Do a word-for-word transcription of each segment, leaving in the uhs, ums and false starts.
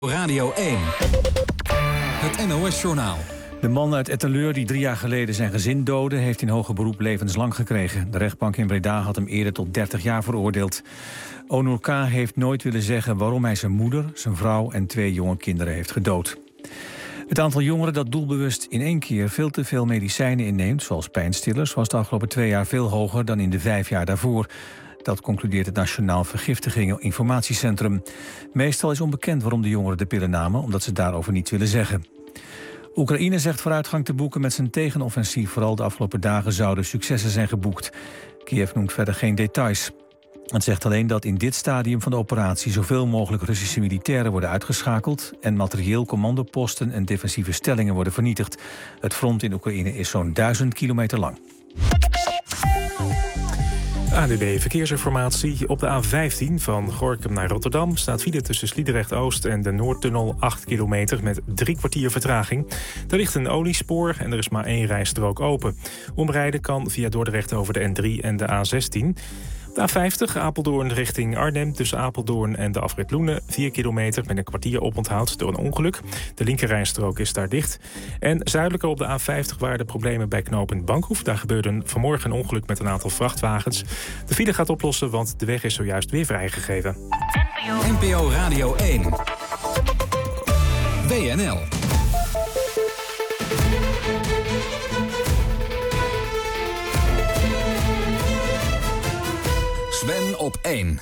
Radio één. Het N O S-journaal. De man uit Etteleur die drie jaar geleden zijn gezin doodde, heeft in hoger beroep levenslang gekregen. De rechtbank in Breda had hem eerder tot dertig jaar veroordeeld. Onur K. heeft nooit willen zeggen waarom hij zijn moeder, zijn vrouw en twee jonge kinderen heeft gedood. Het aantal jongeren dat doelbewust in één keer veel te veel medicijnen inneemt, zoals pijnstillers, was de afgelopen twee jaar veel hoger dan in de vijf jaar daarvoor. Dat concludeert het Nationaal Vergiftigingen Informatiecentrum. Meestal is onbekend waarom de jongeren de pillen namen, omdat ze daarover niets willen zeggen. Oekraïne zegt vooruitgang te boeken met zijn tegenoffensief. Vooral de afgelopen dagen zouden successen zijn geboekt. Kiev noemt verder geen details. Het zegt alleen dat in dit stadium van de operatie zoveel mogelijk Russische militairen worden uitgeschakeld en materieel, commandoposten en defensieve stellingen worden vernietigd. Het front in Oekraïne is zo'n duizend kilometer lang. A D B Verkeersinformatie. Op de A vijftien van Gorinchem naar Rotterdam staat file tussen Sliedrecht-Oost en de Noordtunnel acht kilometer met drie kwartier vertraging. Er ligt een oliespoor en er is maar één rijstrook open. Omrijden kan via Dordrecht over de N drie en de A zestien. De A vijftig, Apeldoorn richting Arnhem, tussen Apeldoorn en de afrit Loenen, vier kilometer met een kwartier oponthoud door een ongeluk. De linkerrijstrook is daar dicht. En zuidelijker op de A vijftig waren de problemen bij knooppunt Bankhoef. Daar gebeurde vanmorgen een ongeluk met een aantal vrachtwagens. De file gaat oplossen, want de weg is zojuist weer vrijgegeven. N P O Radio één. W N L. Sven op één.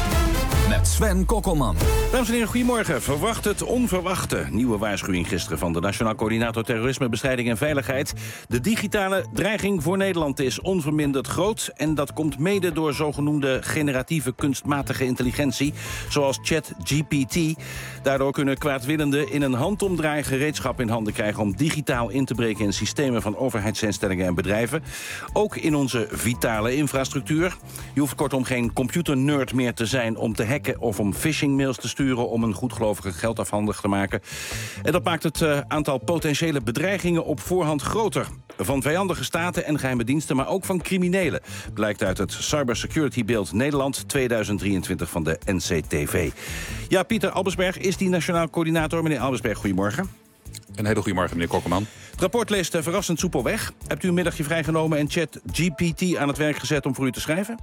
Met Sven Kokkelman. Dames en heren, goedemorgen. Verwacht het onverwachte. Nieuwe waarschuwing gisteren van de Nationaal Coördinator Terrorisme, Bestrijding en Veiligheid. De digitale dreiging voor Nederland is onverminderd groot. En dat komt mede door zogenoemde generatieve kunstmatige intelligentie, zoals ChatGPT. Daardoor kunnen kwaadwillenden in een handomdraai gereedschap in handen krijgen om digitaal in te breken in systemen van overheidsinstellingen en bedrijven. Ook in onze vitale infrastructuur. Je hoeft kortom geen computernerd meer te zijn om te hacken of om phishingmails te sturen om een goedgelovige geld afhandig te maken. En dat maakt het uh, aantal potentiële bedreigingen op voorhand groter. Van vijandige staten en geheime diensten, maar ook van criminelen. Blijkt uit het Cybersecurity Beeld Nederland tweeduizend drieëntwintig van de N C T V. Ja, Pieter Albersberg is die Nationaal Coördinator. Meneer Albersberg, goedemorgen. Een hele goede morgen, meneer Kokkelman. Het rapport leest uh, verrassend soepel weg. Hebt u een middagje vrijgenomen en ChatGPT aan het werk gezet om voor u te schrijven?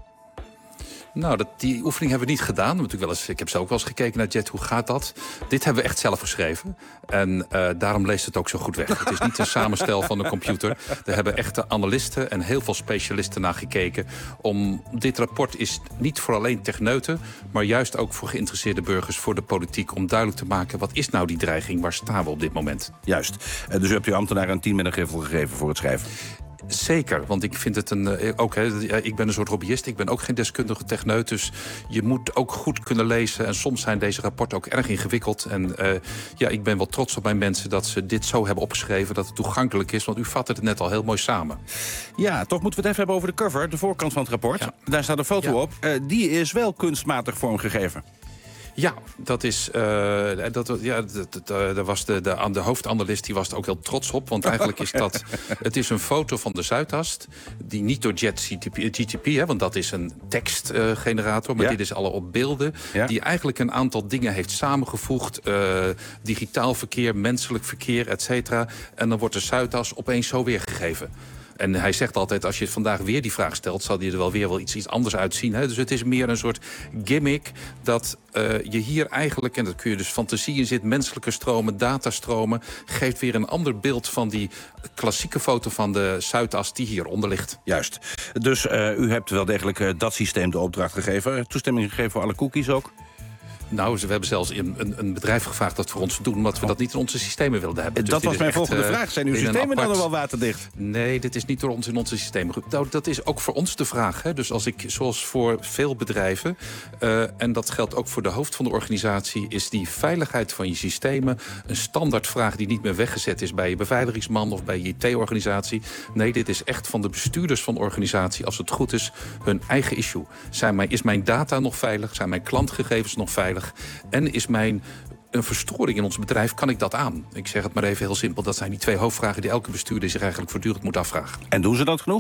Nou, dat, die oefening hebben we niet gedaan. Natuurlijk wel eens, ik heb zelf ook wel eens gekeken naar Jet, hoe gaat dat? Dit hebben we echt zelf geschreven. En uh, daarom leest het ook zo goed weg. Het is niet een samenstel van een computer. Er hebben echte analisten en heel veel specialisten naar gekeken. Om, dit rapport is niet voor alleen techneuten, maar juist ook voor geïnteresseerde burgers, voor de politiek, om duidelijk te maken, wat is nou die dreiging? Waar staan we op dit moment? Juist. Uh, dus u hebt uw ambtenaar een tien met een griffel gegeven voor het schrijven? Zeker, want ik vind het een... Ook, he, ik ben een soort hobbyist, ik ben ook geen deskundige techneut, dus je moet ook goed kunnen lezen. En soms zijn deze rapporten ook erg ingewikkeld. En uh, ja, ik ben wel trots op mijn mensen dat ze dit zo hebben opgeschreven, dat het toegankelijk is, want u vat het net al heel mooi samen. Ja, toch moeten we het even hebben over de cover, de voorkant van het rapport. Ja. Daar staat een foto ja. op. Uh, die is wel kunstmatig vormgegeven. Ja, dat is. Uh, dat, ja, dat, dat, dat was de, de, de hoofdanalist die was er ook heel trots op. Want eigenlijk is dat. Het is een foto van de Zuidas. Die niet door ChatGPT, hè, want dat is een tekstgenerator. Uh, maar ja. dit is alle op beelden. Ja. Die eigenlijk een aantal dingen heeft samengevoegd. Uh, digitaal verkeer, menselijk verkeer, et cetera. En dan wordt de Zuidas opeens zo weergegeven. En hij zegt altijd, als je vandaag weer die vraag stelt, zal die er wel weer wel iets, iets anders uitzien. Hè? Dus het is meer een soort gimmick dat uh, je hier eigenlijk, en dat kun je dus fantasie in zit, menselijke stromen, datastromen, geeft weer een ander beeld van die klassieke foto van de Zuidas die hieronder ligt. Juist. Dus uh, u hebt wel degelijk uh, dat systeem de opdracht gegeven. Toestemming gegeven voor alle cookies ook? Nou, we hebben zelfs een, een bedrijf gevraagd dat voor ons voldoen, omdat we dat niet in onze systemen wilden hebben. Dus dat was mijn echt, volgende uh, vraag. Zijn uw systemen apart... dan nog wel waterdicht? Nee, dit is niet door ons in onze systemen. Nou, dat is ook voor ons de vraag. Hè. Dus als ik, zoals voor veel bedrijven, uh, en dat geldt ook voor de hoofd van de organisatie, is die veiligheid van je systemen een standaardvraag die niet meer weggezet is bij je beveiligingsman of bij je I T-organisatie. Nee, dit is echt van de bestuurders van de organisatie, als het goed is, hun eigen issue. Zijn mijn, is mijn data nog veilig? Zijn mijn klantgegevens nog veilig? En is mijn een verstoring in ons bedrijf, kan ik dat aan? Ik zeg het maar even heel simpel. Dat zijn die twee hoofdvragen die elke bestuurder zich eigenlijk voortdurend moet afvragen. En doen ze dat genoeg?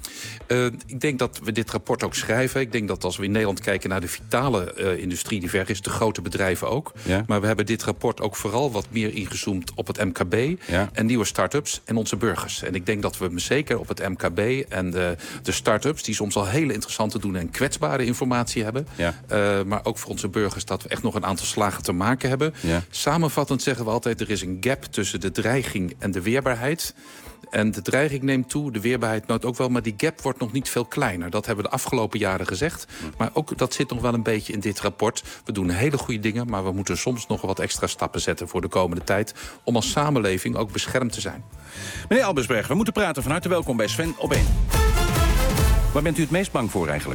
Uh, ik denk dat we dit rapport ook schrijven. Ik denk dat als we in Nederland kijken naar de vitale uh, industrie die ver is, de grote bedrijven ook. Ja. Maar we hebben dit rapport ook vooral wat meer ingezoomd op het M K B ja. en nieuwe start-ups en onze burgers. En ik denk dat we zeker op het M K B en de, de start-ups, die soms al hele interessante doen en kwetsbare informatie hebben. Ja. Uh, maar ook voor onze burgers dat we echt nog een aantal slagen te maken hebben. Ja. Samenvattend zeggen we altijd, er is een gap tussen de dreiging en de weerbaarheid. En de dreiging neemt toe, de weerbaarheid nooit ook wel, maar die gap wordt nog niet veel kleiner. Dat hebben we de afgelopen jaren gezegd. Maar ook dat zit nog wel een beetje in dit rapport. We doen hele goede dingen, maar we moeten soms nog wat extra stappen zetten voor de komende tijd, om als samenleving ook beschermd te zijn. Meneer Albersberg, we moeten praten. Van harte welkom bij Sven op één. Waar bent u het meest bang voor eigenlijk?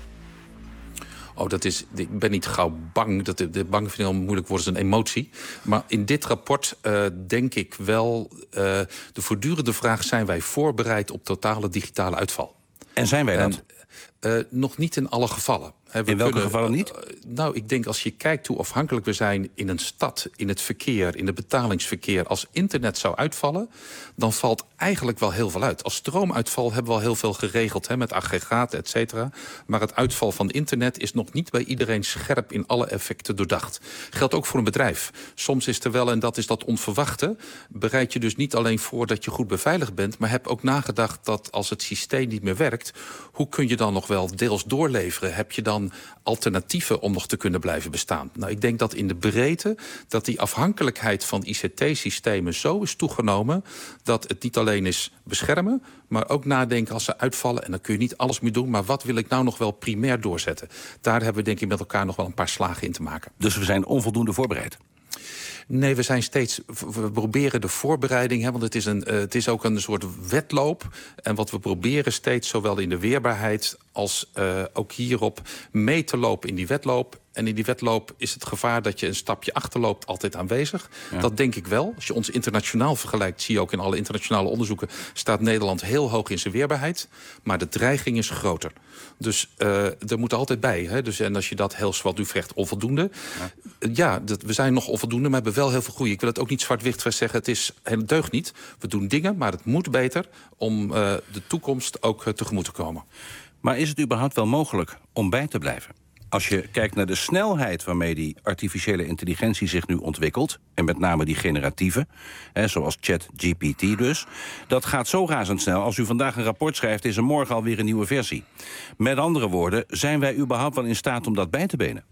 Oh, dat is, ik ben niet gauw bang. Dat de, de bang vind ik heel moeilijk worden, is een emotie. Maar in dit rapport uh, denk ik wel uh, de voortdurende vraag, zijn wij voorbereid op totale digitale uitval? En zijn wij dat? En, uh, nog niet in alle gevallen. He, in welke kunnen, gevallen niet? Uh, nou, ik denk als je kijkt hoe afhankelijk we zijn in een stad, in het verkeer, in het betalingsverkeer. Als internet zou uitvallen, dan valt eigenlijk wel heel veel uit. Als stroomuitval hebben we al heel veel geregeld, he, met aggregaten, et cetera. Maar het uitval van internet is nog niet bij iedereen scherp in alle effecten doordacht. Geldt ook voor een bedrijf. Soms is er wel, en dat is dat onverwachte, bereid je dus niet alleen voor dat je goed beveiligd bent, maar heb ook nagedacht dat als het systeem niet meer werkt, hoe kun je dan nog wel deels doorleveren? Heb je dan alternatieven om nog te kunnen blijven bestaan? Nou, ik denk dat in de breedte dat die afhankelijkheid van I C T-systemen zo is toegenomen dat het niet alleen is beschermen, maar ook nadenken als ze uitvallen. En dan kun je niet alles meer doen, maar wat wil ik nou nog wel primair doorzetten? Daar hebben we denk ik met elkaar nog wel een paar slagen in te maken. Dus we zijn onvoldoende voorbereid? Nee, we zijn steeds, we proberen de voorbereiding, hè, want het is, een, uh, het is ook een soort wedloop. En wat we proberen steeds, zowel in de weerbaarheid als uh, ook hierop, mee te lopen in die wedloop. En in die wedloop is het gevaar dat je een stapje achterloopt altijd aanwezig. Ja. Dat denk ik wel. Als je ons internationaal vergelijkt, zie je ook in alle internationale onderzoeken, staat Nederland heel hoog in zijn weerbaarheid. Maar de dreiging is groter. Dus uh, er moet altijd bij. Hè? Dus, en als je dat heel zwart u vrecht onvoldoende. Ja, ja dat, we zijn nog onvoldoende, maar we hebben wel heel veel groei. Ik wil het ook niet zwart-wit zeggen. Het is het deugt niet. We doen dingen, maar het moet beter om uh, de toekomst ook uh, tegemoet te komen. Maar is het überhaupt wel mogelijk om bij te blijven? Als je kijkt naar de snelheid waarmee die artificiële intelligentie zich nu ontwikkelt, en met name die generatieve, hè, zoals ChatGPT dus, dat gaat zo razendsnel. Als u vandaag een rapport schrijft, is er morgen alweer een nieuwe versie. Met andere woorden, zijn wij überhaupt wel in staat om dat bij te benen?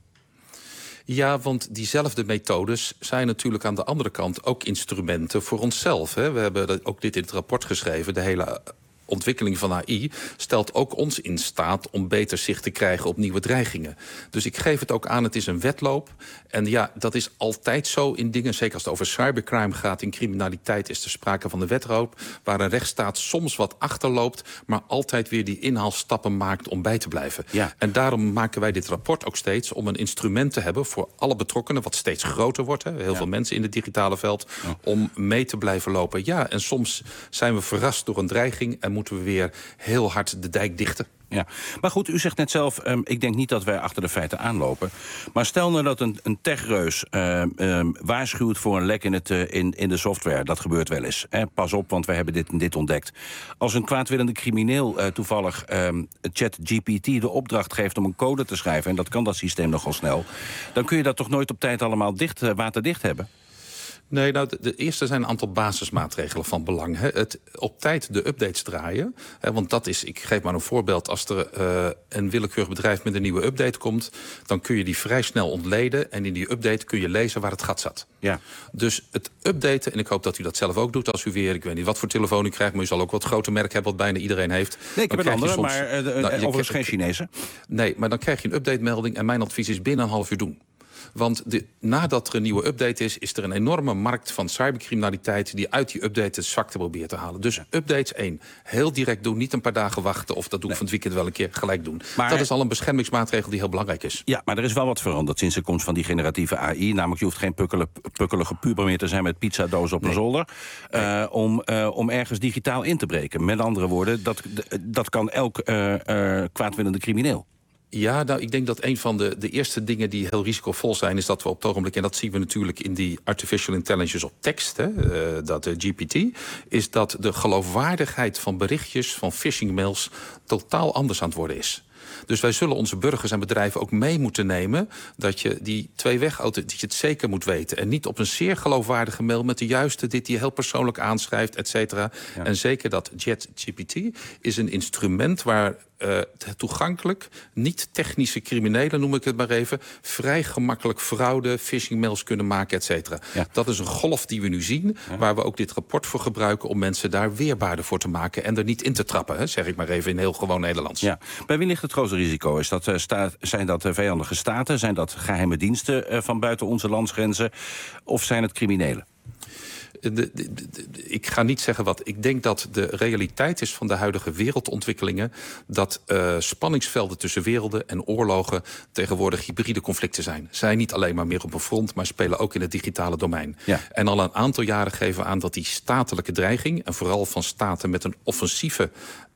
Ja, want diezelfde methodes zijn natuurlijk aan de andere kant ook instrumenten voor onszelf. Hè. We hebben ook dit in het rapport geschreven, de hele ontwikkeling van A I stelt ook ons in staat om beter zicht te krijgen op nieuwe dreigingen. Dus ik geef het ook aan, het is een wedloop. En ja, dat is altijd zo in dingen, zeker als het over cybercrime gaat. In criminaliteit is er sprake van de wedloop, waar een rechtsstaat soms wat achterloopt, maar altijd weer die inhaalstappen maakt om bij te blijven. Ja. En daarom maken wij dit rapport ook steeds om een instrument te hebben voor alle betrokkenen, wat steeds groter wordt. Hè. Heel ja. veel mensen in het digitale veld, ja. om mee te blijven lopen. Ja, en soms zijn we verrast door een dreiging en moeten we weer heel hard de dijk dichten. Ja, maar goed, u zegt net zelf, um, ik denk niet dat wij achter de feiten aanlopen. Maar stel nou dat een, een techreus uh, um, waarschuwt voor een lek in, het, uh, in, in de software. Dat gebeurt wel eens. Hè? Pas op, want wij hebben dit en dit ontdekt. Als een kwaadwillende crimineel uh, toevallig um, ChatGPT de opdracht geeft om een code te schrijven, en dat kan dat systeem nogal snel, dan kun je dat toch nooit op tijd allemaal dicht, uh, waterdicht hebben? Nee, nou, de, de eerste zijn een aantal basismaatregelen van belang. Hè. Het op tijd de updates draaien. Hè, want dat is, ik geef maar een voorbeeld. Als er uh, een willekeurig bedrijf met een nieuwe update komt, dan kun je die vrij snel ontleden. En in die update kun je lezen waar het gat zat. Ja. Dus het updaten, en ik hoop dat u dat zelf ook doet als u weer, ik weet niet wat voor telefoon u krijgt, maar u zal ook wat grote merk hebben wat bijna iedereen heeft. Nee, ik heb een andere, soms, maar uh, de, nou, overigens geen Chinese. Nee, maar dan krijg je een update-melding en mijn advies is binnen een half uur doen. Want de, nadat er een nieuwe update is, is er een enorme markt van cybercriminaliteit die uit die update het zwakte probeert te halen. Dus updates één. Heel direct doen, niet een paar dagen wachten of dat doe ik nee. van het weekend wel een keer gelijk doen. Maar dat is al een beschermingsmaatregel die heel belangrijk is. Ja, maar er is wel wat veranderd sinds de komst van die generatieve A I. Namelijk, je hoeft geen pukkele, pukkelige puber meer te zijn met pizzadoos op nee. een zolder. Nee. Uh, om, uh, om ergens digitaal in te breken. Met andere woorden, dat, dat kan elk uh, uh, kwaadwillende crimineel. Ja, nou, ik denk dat een van de, de eerste dingen die heel risicovol zijn, is dat we op het ogenblik, en dat zien we natuurlijk in die artificial intelligence op tekst, hè, uh, dat de G P T, is dat de geloofwaardigheid van berichtjes, van phishing mails, totaal anders aan het worden is. Dus wij zullen onze burgers en bedrijven ook mee moeten nemen dat je die twee-weg auto, dat je het zeker moet weten. En niet op een zeer geloofwaardige mail met de juiste dit die je heel persoonlijk aanschrijft, et cetera. Ja. En zeker dat ChatGPT is een instrument waar Uh, toegankelijk, niet-technische criminelen, noem ik het maar even, vrij gemakkelijk fraude, phishing-mails kunnen maken, et cetera. Ja. Dat is een golf die we nu zien, ja. waar we ook dit rapport voor gebruiken om mensen daar weerbaarder voor te maken en er niet in te trappen, hè, zeg ik maar even in heel gewoon Nederlands. Ja. Bij wie ligt het grootste risico? Is dat, uh, staat, zijn dat uh, vijandige staten? Zijn dat geheime diensten uh, van buiten onze landsgrenzen? Of zijn het criminelen? De, de, de, de, ik ga niet zeggen wat. Ik denk dat de realiteit is van de huidige wereldontwikkelingen dat uh, spanningsvelden tussen werelden en oorlogen tegenwoordig hybride conflicten zijn. Zijn niet alleen maar meer op een front, maar spelen ook in het digitale domein. Ja. En al een aantal jaren geven we aan dat die statelijke dreiging, en vooral van staten met een offensieve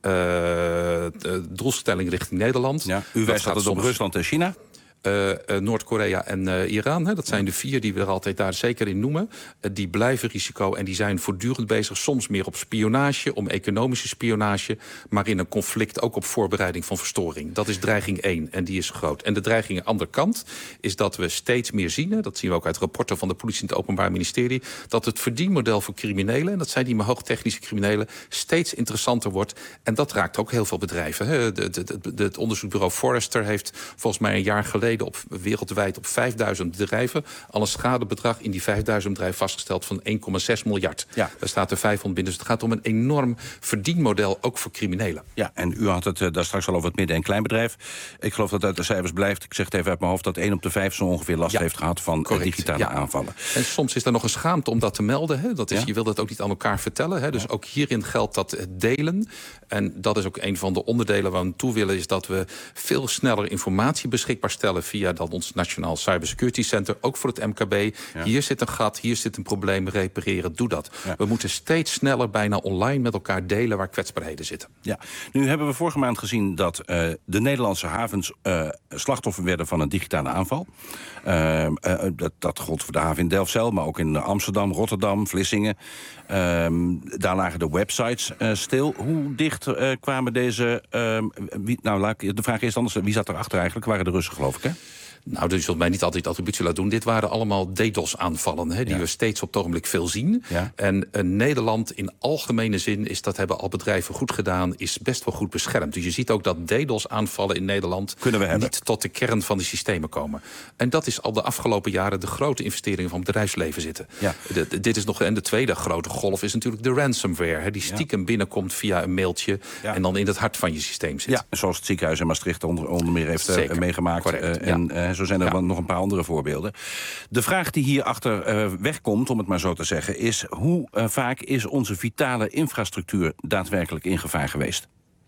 uh, doelstelling richting Nederland. Ja. U wijst altijd op Rusland en China? Uh, uh, Noord-Korea en uh, Iran. Hè, dat zijn de vier die we er altijd daar zeker in noemen. Uh, die blijven risico en die zijn voortdurend bezig. Soms meer op spionage, om economische spionage. Maar in een conflict ook op voorbereiding van verstoring. Dat is dreiging één en die is groot. En de dreiging aan de andere kant is dat we steeds meer zien, dat zien we ook uit rapporten van de politie en het Openbaar Ministerie, dat het verdienmodel voor criminelen, en dat zijn die maar hoogtechnische criminelen, steeds interessanter wordt. En dat raakt ook heel veel bedrijven. Hè. De, de, de, de, het onderzoeksbureau Forrester heeft volgens mij een jaar geleden op, wereldwijd op vijfduizend bedrijven al een schadebedrag in die vijfduizend bedrijven vastgesteld van één komma zes miljard. Ja. Daar staat er vijfhonderd binnen. Dus het gaat om een enorm verdienmodel, ook voor criminelen. Ja, en u had het uh, daar straks al over het midden- en kleinbedrijf. Ik geloof dat uit de cijfers blijft, ik zeg het even uit mijn hoofd, dat één op de vijf zo ongeveer last ja. heeft gehad van uh, digitale ja. aanvallen. En soms is er nog een schaamte om dat te melden. Hè. Dat is, ja. Je wil dat ook niet aan elkaar vertellen. Hè. Dus ja. ook hierin geldt dat het delen. En dat is ook een van de onderdelen waar we naartoe willen, is dat we veel sneller informatie beschikbaar stellen via dan ons Nationaal Cybersecurity Center, ook voor het M K B. Ja. Hier zit een gat, hier zit een probleem, repareren, doe dat. Ja. We moeten steeds sneller bijna online met elkaar delen waar kwetsbaarheden zitten. Ja. Nu hebben we vorige maand gezien dat uh, de Nederlandse havens uh, slachtoffer werden van een digitale aanval. Uh, uh, dat, dat gold voor de haven in Delfzijl, maar ook in Amsterdam, Rotterdam, Vlissingen. Uh, daar lagen de websites uh, stil. Hoe dicht uh, kwamen deze... Uh, wie, nou, laat ik de vraag eerst anders. Wie zat erachter eigenlijk? Waren de Russen, geloof ik, hè? Nou, dus je zult mij niet altijd attributie laten doen. Dit waren allemaal DDoS-aanvallen, hè, die ja. we steeds op het ogenblik veel zien. Ja. En uh, Nederland in algemene zin, is dat hebben al bedrijven goed gedaan, is best wel goed beschermd. Dus je ziet ook dat DDoS-aanvallen in Nederland Kunnen we hebben. niet tot de kern van de systemen komen. En dat is al de afgelopen jaren de grote investeringen van het bedrijfsleven zitten. Ja. De, de, dit is nog, en de tweede grote golf is natuurlijk de ransomware, hè, die stiekem ja. binnenkomt via een mailtje ja. en dan in het hart van je systeem zit. Ja, zoals het ziekenhuis in Maastricht onder, onder meer heeft uh, meegemaakt. Uh, en uh, zo zijn er ja. nog een paar andere voorbeelden. De vraag die hierachter uh, wegkomt, om het maar zo te zeggen, is hoe uh, vaak is onze vitale infrastructuur daadwerkelijk in gevaar geweest?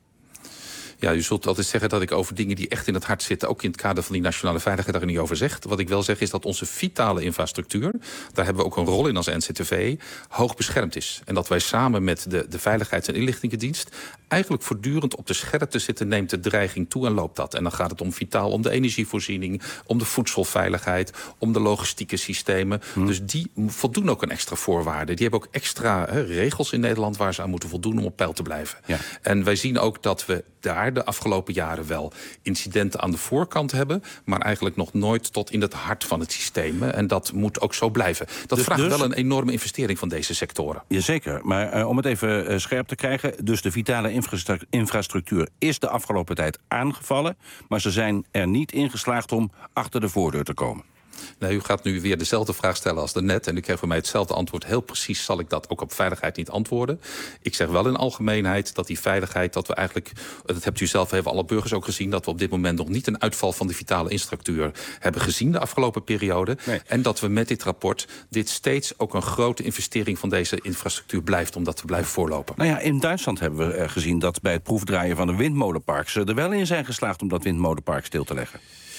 Ja, u zult altijd zeggen dat ik over dingen die echt in het hart zitten, ook in het kader van die nationale veiligheid, daar niet over zeg. Wat ik wel zeg is dat onze vitale infrastructuur, daar hebben we ook een rol in als N C T V, hoog beschermd is. En dat wij samen met de, de Veiligheids- en Inlichtingendienst eigenlijk voortdurend op de scherpte zitten, neemt de dreiging toe en loopt dat. En dan gaat het om vitaal, om de energievoorziening, om de voedselveiligheid, om de logistieke systemen. Hmm. Dus die voldoen ook een extra voorwaarde. Die hebben ook extra he, regels in Nederland waar ze aan moeten voldoen om op peil te blijven. Ja. En wij zien ook dat we daar de afgelopen jaren wel incidenten aan de voorkant hebben, maar eigenlijk nog nooit tot in het hart van het systeem. En dat moet ook zo blijven. Dat dus, vraagt dus wel een enorme investering van deze sectoren. Jazeker, maar uh, om het even uh, scherp te krijgen, dus de vitale infra- infrastructuur is de afgelopen tijd aangevallen, maar ze zijn er niet in geslaagd om achter de voordeur te komen. Nee, u gaat nu weer dezelfde vraag stellen als daarnet. En u krijgt van mij hetzelfde antwoord. Heel precies zal ik dat ook op veiligheid niet antwoorden. Ik zeg wel in algemeenheid dat die veiligheid, dat we eigenlijk, dat hebt u zelf, hebben alle burgers ook gezien, dat we op dit moment nog niet een uitval van de vitale infrastructuur hebben gezien de afgelopen periode. Nee. En dat we met dit rapport dit steeds ook een grote investering van deze infrastructuur blijft, omdat we blijven voorlopen. Nou ja, in Duitsland hebben we gezien dat bij het proefdraaien van een windmolenpark ze er wel in zijn geslaagd om dat windmolenpark stil te leggen.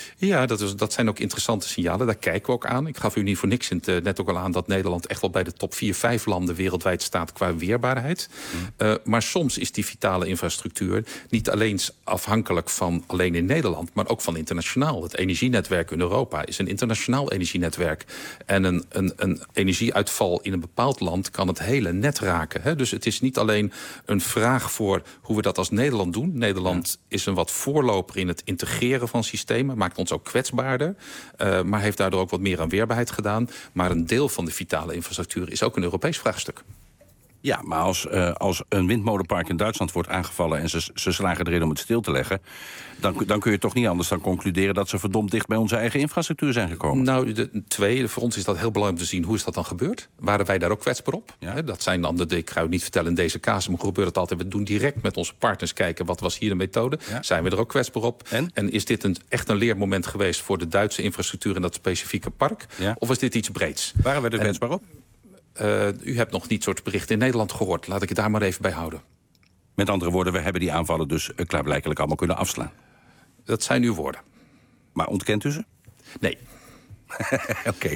Ja, dat, is, dat zijn ook interessante signalen. Daar kijken we ook aan. Ik gaf u niet voor niks in het, net ook al aan dat Nederland echt wel bij de top vier, vijf landen wereldwijd staat qua weerbaarheid. Mm. Uh, maar soms is die vitale infrastructuur niet alleen afhankelijk van alleen in Nederland, maar ook van internationaal. Het energienetwerk in Europa is een internationaal energienetwerk. En een, een, een energieuitval in een bepaald land kan het hele net raken. Hè? Dus het is niet alleen een vraag voor hoe we dat als Nederland doen. Nederland ja. is een wat voorloper in het integreren van systemen, maakt ons ook kwetsbaarder, uh, maar heeft daardoor ook wat meer aan weerbaarheid gedaan. Maar een deel van de vitale infrastructuur is ook een Europees vraagstuk. Ja, maar als, uh, als een windmolenpark in Duitsland wordt aangevallen en ze, ze slagen erin om het stil te leggen, dan, dan kun je toch niet anders dan concluderen dat ze verdomd dicht bij onze eigen infrastructuur zijn gekomen. Nou, de, twee, voor ons is dat heel belangrijk om te zien. Hoe is dat dan gebeurd? Waren wij daar ook kwetsbaar op? Ja. He, dat zijn dan de, ik ga u niet vertellen in deze casus, maar hoe gebeurt het altijd? We doen direct met onze partners kijken, wat was hier de methode? Ja. Zijn we er ook kwetsbaar op? En, en is dit een, echt een leermoment geweest voor de Duitse infrastructuur in dat specifieke park? Ja. Of is dit iets breeds? Waren we er kwetsbaar op? Uh, u hebt nog niet soort berichten in Nederland gehoord. Laat ik het daar maar even bij houden. Met andere woorden, we hebben die aanvallen dus klaarblijkelijk allemaal kunnen afslaan. Dat zijn uw woorden. Maar ontkent u ze? Nee. Oké, okay.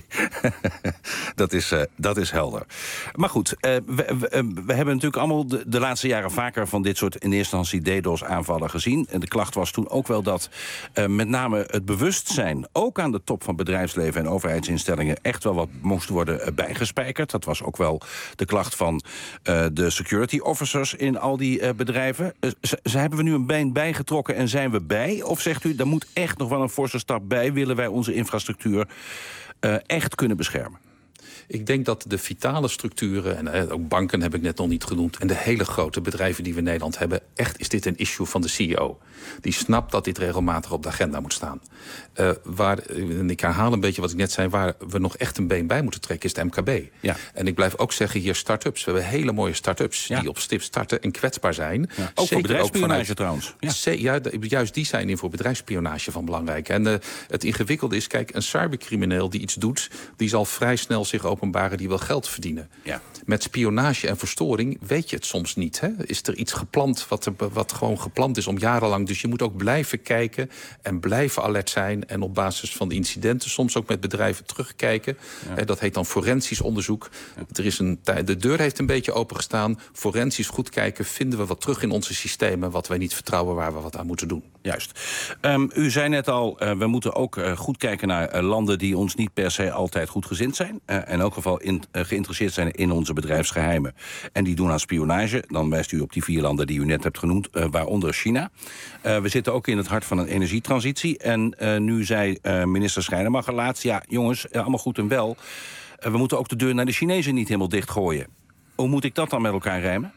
dat, is, uh, dat is helder. Maar goed, uh, we, we, we hebben natuurlijk allemaal de, de laatste jaren vaker van dit soort in eerste instantie DDoS-aanvallen gezien. En de klacht was toen ook wel dat uh, met name het bewustzijn, ook aan de top van bedrijfsleven en overheidsinstellingen, echt wel wat moest worden uh, bijgespijkerd. Dat was ook wel de klacht van uh, de security officers in al die uh, bedrijven. Uh, z- z- hebben we nu een been bijgetrokken en zijn we bij? Of zegt u, daar moet echt nog wel een forse stap bij, willen wij onze infrastructuur Uh, echt kunnen beschermen? Ik denk dat de vitale structuren, en eh, ook banken heb ik net nog niet genoemd, en de hele grote bedrijven die we in Nederland hebben, echt is dit een issue van de C E O. Die snapt dat dit regelmatig op de agenda moet staan. Uh, waar, en ik herhaal een beetje wat ik net zei, waar we nog echt een been bij moeten trekken, is de M K B. Ja. En ik blijf ook zeggen, hier start-ups. We hebben hele mooie start-ups ja. die op stip starten en kwetsbaar zijn. Ja. Ook voor bedrijfsspionage trouwens. Ja. C- ja, juist die zijn in voor bedrijfsspionage van belangrijk. En uh, het ingewikkelde is, kijk, een cybercrimineel die iets doet, die zal vrij snel zich openbaren, die wil geld verdienen. Ja. Met spionage en verstoring weet je het soms niet. Hè? Is er iets gepland wat, er, wat gewoon gepland is om jarenlang. Dus je moet ook blijven kijken en blijven alert zijn. En op basis van de incidenten soms ook met bedrijven terugkijken. Ja. Dat heet dan forensisch onderzoek. Ja. Er is een, de deur heeft een beetje opengestaan. Forensisch goed kijken, vinden we wat terug in onze systemen wat wij niet vertrouwen, waar we wat aan moeten doen. Juist. Um, u zei net al, uh, we moeten ook uh, goed kijken naar uh, landen die ons niet per se altijd goed gezind zijn. Uh, in elk geval in, uh, geïnteresseerd zijn in onze bedrijfsgeheimen. En die doen aan spionage. Dan wijst u op die vier landen die u net hebt genoemd, uh, waaronder China. Uh, we zitten ook in het hart van een energietransitie. En uh, nu zei uh, minister Schrijnemacher laatst, ja jongens, uh, allemaal goed en wel. Uh, we moeten ook de deur naar de Chinezen niet helemaal dichtgooien. Hoe moet ik dat dan met elkaar rijmen?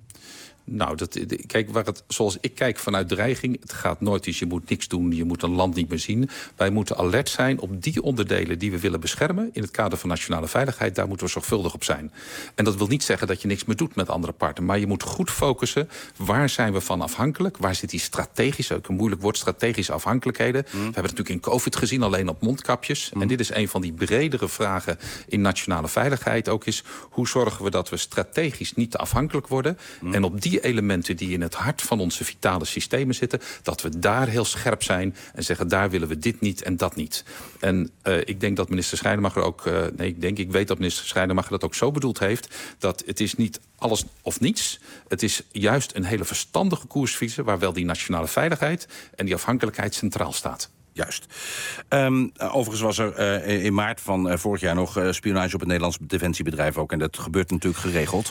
Nou, dat, kijk, waar het, zoals ik kijk vanuit dreiging, het gaat nooit, dus je moet niks doen, je moet een land niet meer zien. Wij moeten alert zijn op die onderdelen die we willen beschermen in het kader van nationale veiligheid. Daar moeten we zorgvuldig op zijn. En dat wil niet zeggen dat je niks meer doet met andere partners, maar je moet goed focussen. Waar zijn we van afhankelijk? Waar zit die strategische, ook een moeilijk woord, strategische afhankelijkheden? Mm. We hebben het natuurlijk in COVID gezien, alleen op mondkapjes. Mm. En dit is een van die bredere vragen in nationale veiligheid ook is, hoe zorgen we dat we strategisch niet te afhankelijk worden? Mm. En op die elementen die in het hart van onze vitale systemen zitten, dat we daar heel scherp zijn en zeggen, daar willen we dit niet en dat niet. En uh, ik denk dat minister Schrijnemacher ook, uh, nee, ik denk, ik weet dat minister Schrijnemacher dat ook zo bedoeld heeft, dat het is niet alles of niets. Het is juist een hele verstandige koersvisie, waar wel die nationale veiligheid en die afhankelijkheid centraal staat. Juist. Um, overigens was er uh, in maart van uh, vorig jaar nog uh, spionage op het Nederlands defensiebedrijf ook, en dat gebeurt natuurlijk geregeld.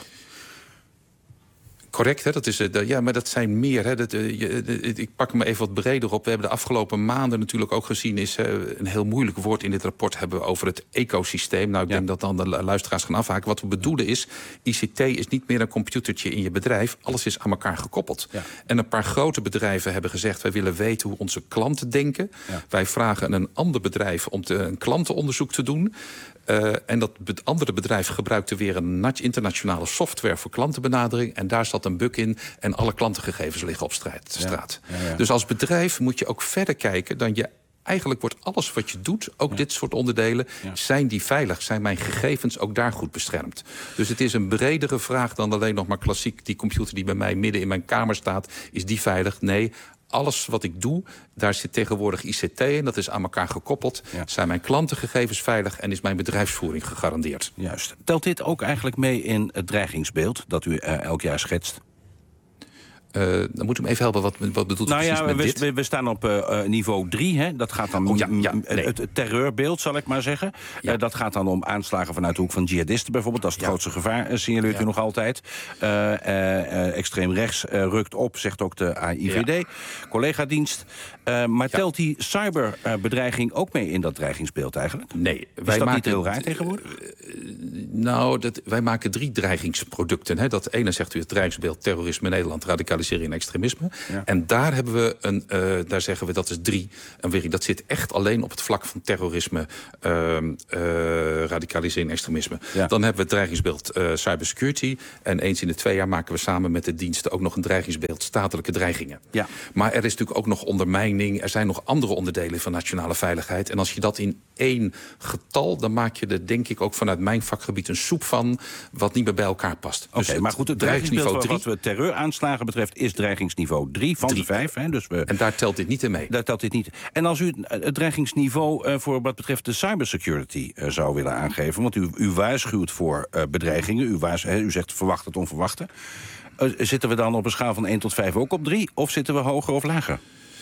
Correct, hè? Dat is, uh, ja, maar dat zijn meer. Hè? Dat, uh, je, uh, ik pak hem even wat breder op. We hebben de afgelopen maanden natuurlijk ook gezien, is uh, een heel moeilijk woord in dit rapport hebben we over het ecosysteem. Nou, ik ja. denk dat dan de luisteraars gaan afhaken. Wat we bedoelen is, I C T is niet meer een computertje in je bedrijf. Alles is aan elkaar gekoppeld. Ja. En een paar grote bedrijven hebben gezegd, wij willen weten hoe onze klanten denken. Ja. Wij vragen een ander bedrijf om te, een klantenonderzoek te doen. Uh, en dat andere bedrijf gebruikte weer een internationale software voor klantenbenadering. En daar zat een bug in en alle klantengegevens liggen op straat. Ja, ja, ja. Dus als bedrijf moet je ook verder kijken dan je. Eigenlijk wordt alles wat je doet, ook ja. dit soort onderdelen, ja. zijn die veilig? Zijn mijn gegevens ook daar goed beschermd? Dus het is een bredere vraag dan alleen nog maar klassiek die computer die bij mij midden in mijn kamer staat, is die veilig? Nee. alles wat ik doe, daar zit tegenwoordig I C T in. Dat is aan elkaar gekoppeld. Ja. Zijn mijn klantengegevens veilig en is mijn bedrijfsvoering gegarandeerd. Juist. Telt dit ook eigenlijk mee in het dreigingsbeeld dat u uh, elk jaar schetst? Uh, dan moet u me even helpen, wat, wat bedoelt u nou precies ja, met we, dit? We, we staan op uh, niveau drie, hè? Dat gaat dan oh, ja, ja, nee. het, het terreurbeeld, zal ik maar zeggen. Ja. Uh, dat gaat dan om aanslagen vanuit de hoek van jihadisten bijvoorbeeld. Dat is het ja. grootste gevaar, uh, signaleert ja. u nog altijd. Uh, uh, uh, extreem rechts uh, rukt op, zegt ook de A I V D. Ja. Collega-dienst. Uh, maar ja. telt die cyberbedreiging ook mee in dat dreigingsbeeld eigenlijk? Nee. Is wij dat maken, niet heel raar tegenwoordig? Uh, nou, dat, wij maken drie dreigingsproducten. Hè. Dat ene zegt u het dreigingsbeeld terrorisme in Nederland, radicalisering en extremisme. Ja. En daar hebben we een, uh, daar zeggen we dat is drie. En dat zit echt alleen op het vlak van terrorisme, uh, uh, radicalisering en extremisme. Ja. Dan hebben we het dreigingsbeeld uh, cybersecurity. En eens in de twee jaar maken we samen met de diensten ook nog een dreigingsbeeld statelijke dreigingen. Ja. Maar er is natuurlijk ook nog ondermijning. Er zijn nog andere onderdelen van nationale veiligheid. En als je dat in één getal, dan maak je er denk ik ook vanuit mijn vakgebied een soep van wat niet meer bij elkaar past. Oké, okay, dus maar goed, het dreigingsniveau wat we terreuraanslagen betreft is dreigingsniveau drie van drie. de vijf. Hè, dus we, en daar telt dit niet in mee. Daar telt dit niet. En als u het dreigingsniveau uh, voor wat betreft de cybersecurity uh, zou willen aangeven, want u, u waarschuwt voor uh, bedreigingen, u, waars, uh, u zegt verwacht het onverwachte. Uh, zitten we dan op een schaal van één tot vijf ook op drie? Of zitten we hoger of lager?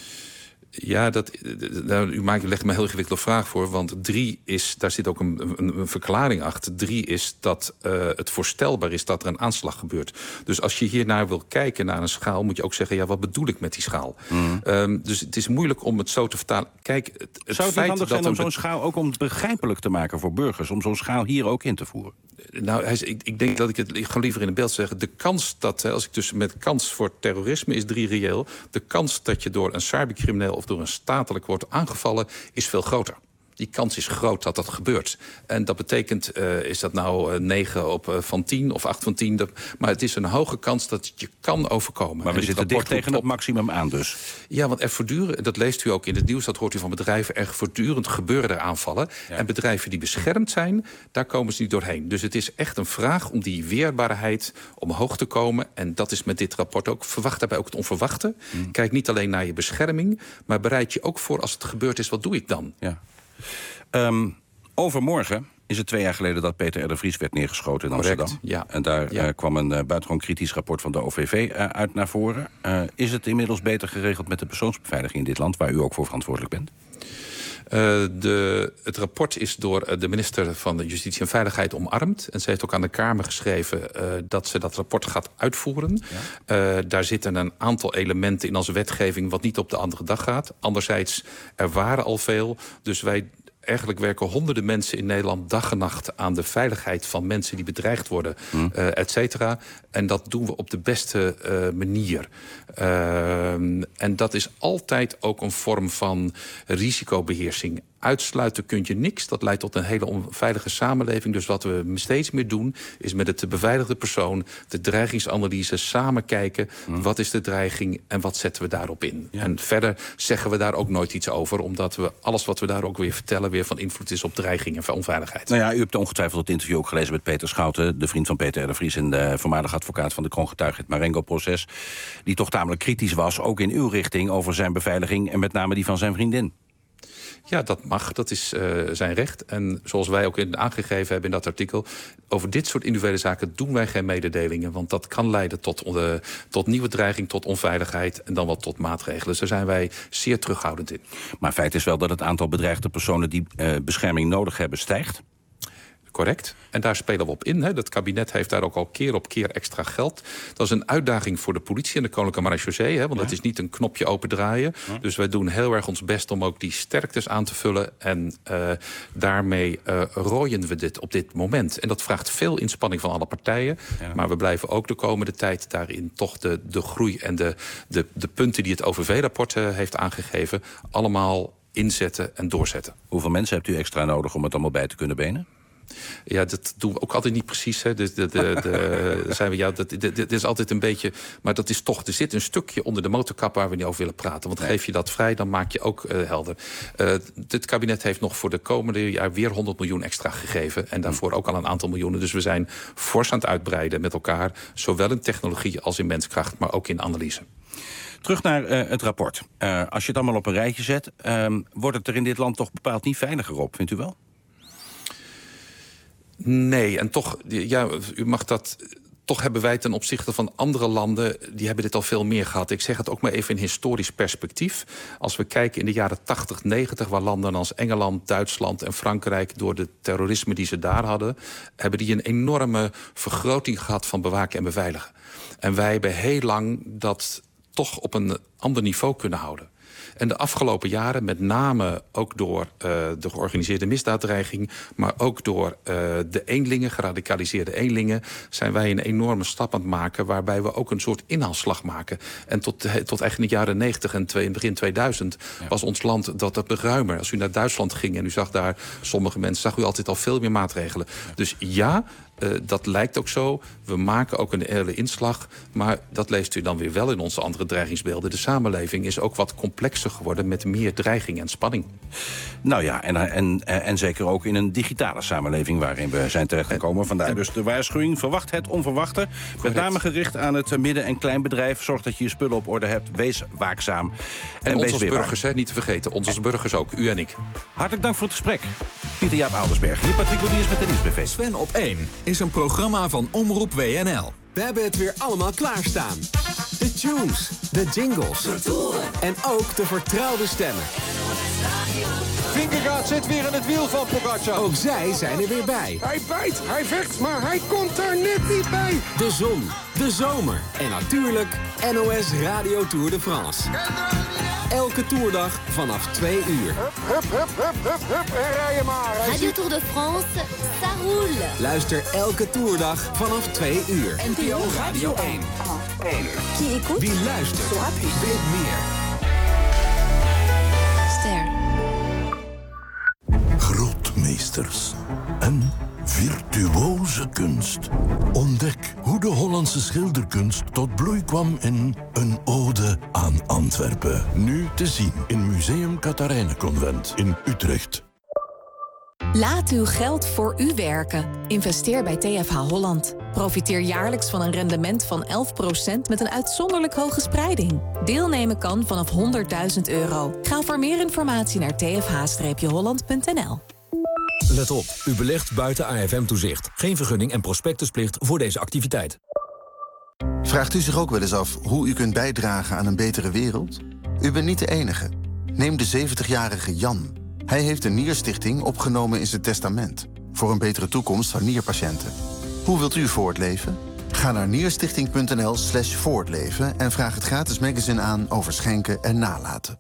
Ja, dat, nou, u maakt, u legt me een heel ingewikkelde vraag voor. Want drie is, daar zit ook een, een, een verklaring achter. Drie is dat uh, het voorstelbaar is dat er een aanslag gebeurt. Dus als je hiernaar wil kijken naar een schaal, moet je ook zeggen, ja, wat bedoel ik met die schaal? Mm. Um, dus het is moeilijk om het zo te vertalen. Kijk, het, het Zou het feit handig dat zijn om zo'n schaal ook om het begrijpelijk te maken voor burgers, om zo'n schaal hier ook in te voeren? Nou, hij, ik, ik denk dat ik het ik ga liever in een beeld zeggen. De kans dat, als ik dus met kans voor terrorisme is drie reëel. De kans dat je door een cybercrimineel of door een statelijk wordt aangevallen is veel groter. Die kans is groot dat dat gebeurt. En dat betekent, uh, is dat nou uh, negen op, uh, van tien of acht van tien? Dat, maar het is een hoge kans dat het je kan overkomen. Maar we zitten dicht tegen het maximum aan dus. Ja, want er voortdurend, dat leest u ook in het nieuws, dat hoort u van bedrijven, er voortdurend gebeuren er aanvallen. Ja. En bedrijven die beschermd zijn, daar komen ze niet doorheen. Dus het is echt een vraag om die weerbaarheid omhoog te komen. En dat is met dit rapport ook. Verwacht daarbij ook het onverwachte. Hmm. Kijk niet alleen naar je bescherming, maar bereid je ook voor als het gebeurd is, wat doe ik dan? Ja. Um, overmorgen is het twee jaar geleden dat Peter R. de Vries werd neergeschoten in Amsterdam. Correct, ja. En daar ja. uh, kwam een uh, buitengewoon kritisch rapport van de O V V uh, uit naar voren. Uh, is het inmiddels beter geregeld met de persoonsbeveiliging in dit land, waar u ook voor verantwoordelijk bent? Uh, de, het rapport is door de minister van de Justitie en Veiligheid omarmd. En ze heeft ook aan de Kamer geschreven uh, dat ze dat rapport gaat uitvoeren. Ja. Uh, daar zitten een aantal elementen in onze wetgeving wat niet op de andere dag gaat. Anderzijds, er waren al veel. Dus wij Eigenlijk werken honderden mensen in Nederland dag en nacht aan de veiligheid van mensen die bedreigd worden, hmm. uh, et cetera. En dat doen we op de beste uh, manier. Uh, en dat is altijd ook een vorm van risicobeheersing. Uitsluiten kun je niks. Dat leidt tot een hele onveilige samenleving. Dus wat we steeds meer doen, is met de beveiligde persoon de dreigingsanalyse samen kijken. Hmm. Wat is de dreiging en wat zetten we daarop in? Ja. En verder zeggen we daar ook nooit iets over, omdat we alles wat we daar ook weer vertellen weer van invloed is op dreiging en onveiligheid. Nou ja, u hebt ongetwijfeld het interview ook gelezen met Peter Schouten, de vriend van Peter R. de Vries en de voormalige advocaat van de kroongetuige in het Marengo-proces, die toch tamelijk kritisch was, ook in uw richting, over zijn beveiliging en met name die van zijn vriendin. Ja, dat mag. Dat is uh, zijn recht. En zoals wij ook in, aangegeven hebben in dat artikel, over dit soort individuele zaken doen wij geen mededelingen. Want dat kan leiden tot, uh, tot nieuwe dreiging, tot onveiligheid en dan wat tot maatregelen. Dus daar zijn wij zeer terughoudend in. Maar feit is wel dat het aantal bedreigde personen die uh, bescherming nodig hebben stijgt. Correct. En daar spelen we op in. Hè. Het kabinet heeft daar ook al keer op keer extra geld. Dat is een uitdaging voor de politie en de Koninklijke Marechaussee. Hè, want ja. het is niet een knopje opendraaien. Ja. Dus wij doen heel erg ons best om ook die sterktes aan te vullen. En uh, daarmee uh, rooien we dit op dit moment. En dat vraagt veel inspanning van alle partijen. Ja. Maar we blijven ook de komende tijd daarin toch de, de groei en de, de, de punten die het O V V-rapport uh, heeft aangegeven allemaal inzetten en doorzetten. Hoeveel mensen hebt u extra nodig om het allemaal bij te kunnen benen? Ja, dat doen we ook altijd niet precies. Hè. Dus de, de, de, zijn we, ja, dat, dit, dit is altijd een beetje. Maar dat is toch, er zit een stukje onder de motorkap waar we niet over willen praten. Want nee. geef je dat vrij, dan maak je ook uh, helder. Uh, dit kabinet heeft nog voor de komende jaar weer honderd miljoen extra gegeven. En daarvoor ook al een aantal miljoenen. Dus we zijn fors aan het uitbreiden met elkaar. Zowel in technologie als in menskracht, maar ook in analyse. Terug naar uh, het rapport. Uh, als je het allemaal op een rijtje zet, uh, wordt het er in dit land toch bepaald niet veiliger op, vindt u wel? Nee, en toch, ja, u mag dat... Toch hebben wij ten opzichte van andere landen, die hebben dit al veel meer gehad. Ik zeg het ook maar even in historisch perspectief. Als we kijken in de jaren tachtig, negentig... waar landen als Engeland, Duitsland en Frankrijk... door de terrorisme die ze daar hadden... hebben die een enorme vergroting gehad van bewaken en beveiligen. En wij hebben heel lang dat toch op een ander niveau kunnen houden. En de afgelopen jaren, met name ook door uh, de georganiseerde misdaaddreiging... maar ook door uh, de eenlingen, geradicaliseerde eenlingen... zijn wij een enorme stap aan het maken... waarbij we ook een soort inhaalslag maken. En tot, tot echt in de jaren negentig en twee, begin tweeduizend ja. was ons land dat, dat ruimer. Als u naar Duitsland ging en u zag daar sommige mensen... zag u altijd al veel meer maatregelen. Ja. Dus ja... Uh, dat lijkt ook zo. We maken ook een hele inslag. Maar dat leest u dan weer wel in onze andere dreigingsbeelden. De samenleving is ook wat complexer geworden... met meer dreiging en spanning. Nou ja, en, en, en zeker ook in een digitale samenleving... waarin we zijn terechtgekomen. Vandaar dus de waarschuwing. Verwacht het onverwachte. Met name gericht aan het midden- en kleinbedrijf. Zorg dat je je spullen op orde hebt. Wees waakzaam. En, en ons als burgers, hè, niet te vergeten. Ons als burgers ook. U en ik. Hartelijk dank voor het gesprek. Pieter Jaap Aldersberg. Hier Patrick Lodiers met de Nieuwsbv. Sven op één is een programma van Omroep W N L. We hebben het weer allemaal klaarstaan. De tunes, de jingles en ook de vertrouwde stemmen. Vingegaard zit weer in het wiel van Pogacar. Ook zij zijn er weer bij. Hij bijt, hij vecht, maar hij komt er net niet bij. De zon, de zomer en natuurlijk N O S Radio Tour de France. Elke toerdag vanaf twee uur. Hup, hup, hup, hup, hup, hup, en rij je maar. Hij Radio ziet... Tour de France, ça roule. Luister elke toerdag vanaf twee uur. N P O Radio één. Qui écoute? Wie luistert, weet meer. Ster. Grootmeesters en virtuoze kunst. Ontdek hoe de Hollandse schilderkunst tot bloei kwam in Een ode aan Antwerpen. Nu te zien in Museum Catharijnenconvent in Utrecht. Laat uw geld voor u werken. Investeer bij T F H Holland. Profiteer jaarlijks van een rendement van elf procent met een uitzonderlijk hoge spreiding. Deelnemen kan vanaf honderdduizend euro. Ga voor meer informatie naar t f h holland punt n l. Let op, u belegt buiten A F M-toezicht. Geen vergunning en prospectusplicht voor deze activiteit. Vraagt u zich ook wel eens af hoe u kunt bijdragen aan een betere wereld? U bent niet de enige. Neem de zeventigjarige Jan. Hij heeft een nierstichting opgenomen in zijn testament. Voor een betere toekomst van nierpatiënten. Hoe wilt u voortleven? Ga naar nierstichting punt n l slash voortleven... en vraag het gratis magazine aan over schenken en nalaten.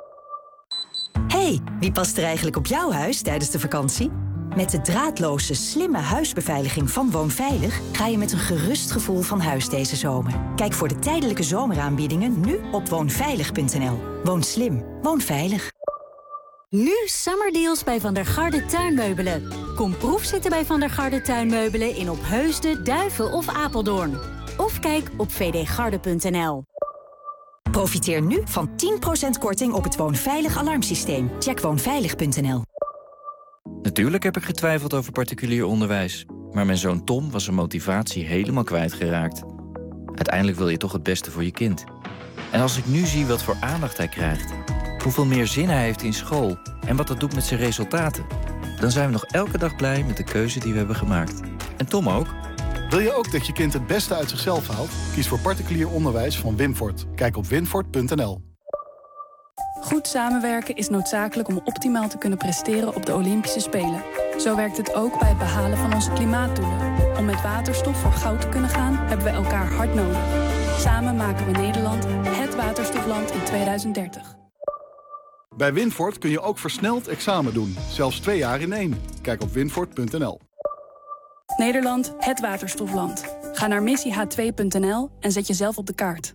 Hey, wie past er eigenlijk op jouw huis tijdens de vakantie? Met de draadloze, slimme huisbeveiliging van Woonveilig... ga je met een gerust gevoel van huis deze zomer. Kijk voor de tijdelijke zomeraanbiedingen nu op woonveilig punt n l. Woon slim, woon veilig. Nu summerdeals bij Van der Garde Tuinmeubelen. Kom proefzitten bij Van der Garde Tuinmeubelen in Opheusden, Duiven of Apeldoorn. Of kijk op v d garde punt n l. Profiteer nu van tien procent korting op het Woonveilig alarmsysteem. Check woonveilig punt n l. Natuurlijk heb ik getwijfeld over particulier onderwijs. Maar mijn zoon Tom was zijn motivatie helemaal kwijtgeraakt. Uiteindelijk wil je toch het beste voor je kind. En als ik nu zie wat voor aandacht hij krijgt... hoeveel meer zin hij heeft in school... en wat dat doet met zijn resultaten... dan zijn we nog elke dag blij met de keuze die we hebben gemaakt. En Tom ook. Wil je ook dat je kind het beste uit zichzelf haalt? Kies voor particulier onderwijs van Winfort. Kijk op winfort punt n l. Goed samenwerken is noodzakelijk om optimaal te kunnen presteren op de Olympische Spelen. Zo werkt het ook bij het behalen van onze klimaatdoelen. Om met waterstof voor goud te kunnen gaan, hebben we elkaar hard nodig. Samen maken we Nederland het waterstofland in tweeduizend dertig. Bij Winfort kun je ook versneld examen doen. Zelfs twee jaar in één. Kijk op winfort punt n l. Nederland, het waterstofland. Ga naar missie h twee punt n l en zet jezelf op de kaart.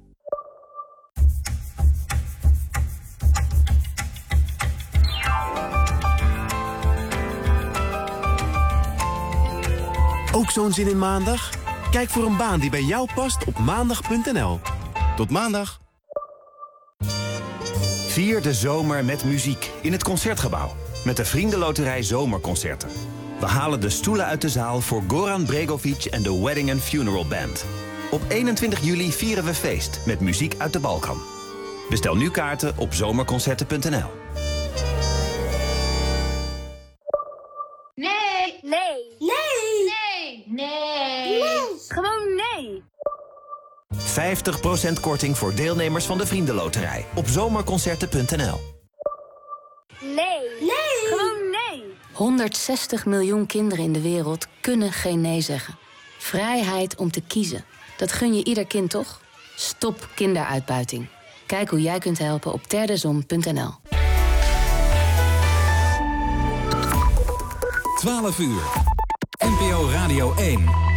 Ook zo'n zin in maandag? Kijk voor een baan die bij jou past op maandag punt n l. Tot maandag. Vier de zomer met muziek in het Concertgebouw. Met de Vriendenloterij Zomerconcerten. We halen de stoelen uit de zaal voor Goran Bregovic en de Wedding and Funeral Band. Op eenentwintig juli vieren we feest met muziek uit de Balkan. Bestel nu kaarten op zomerconcerten punt n l. Nee. Nee. Nee. Nee. Nee. Nee. Gewoon nee. vijftig procent korting voor deelnemers van de Vriendenloterij op zomerconcerten punt n l. Nee. Nee. Gewoon nee. honderdzestig miljoen kinderen in de wereld kunnen geen nee zeggen. Vrijheid om te kiezen. Dat gun je ieder kind toch? Stop kinderuitbuiting. Kijk hoe jij kunt helpen op terdezon punt n l. twaalf uur. N P O Radio één.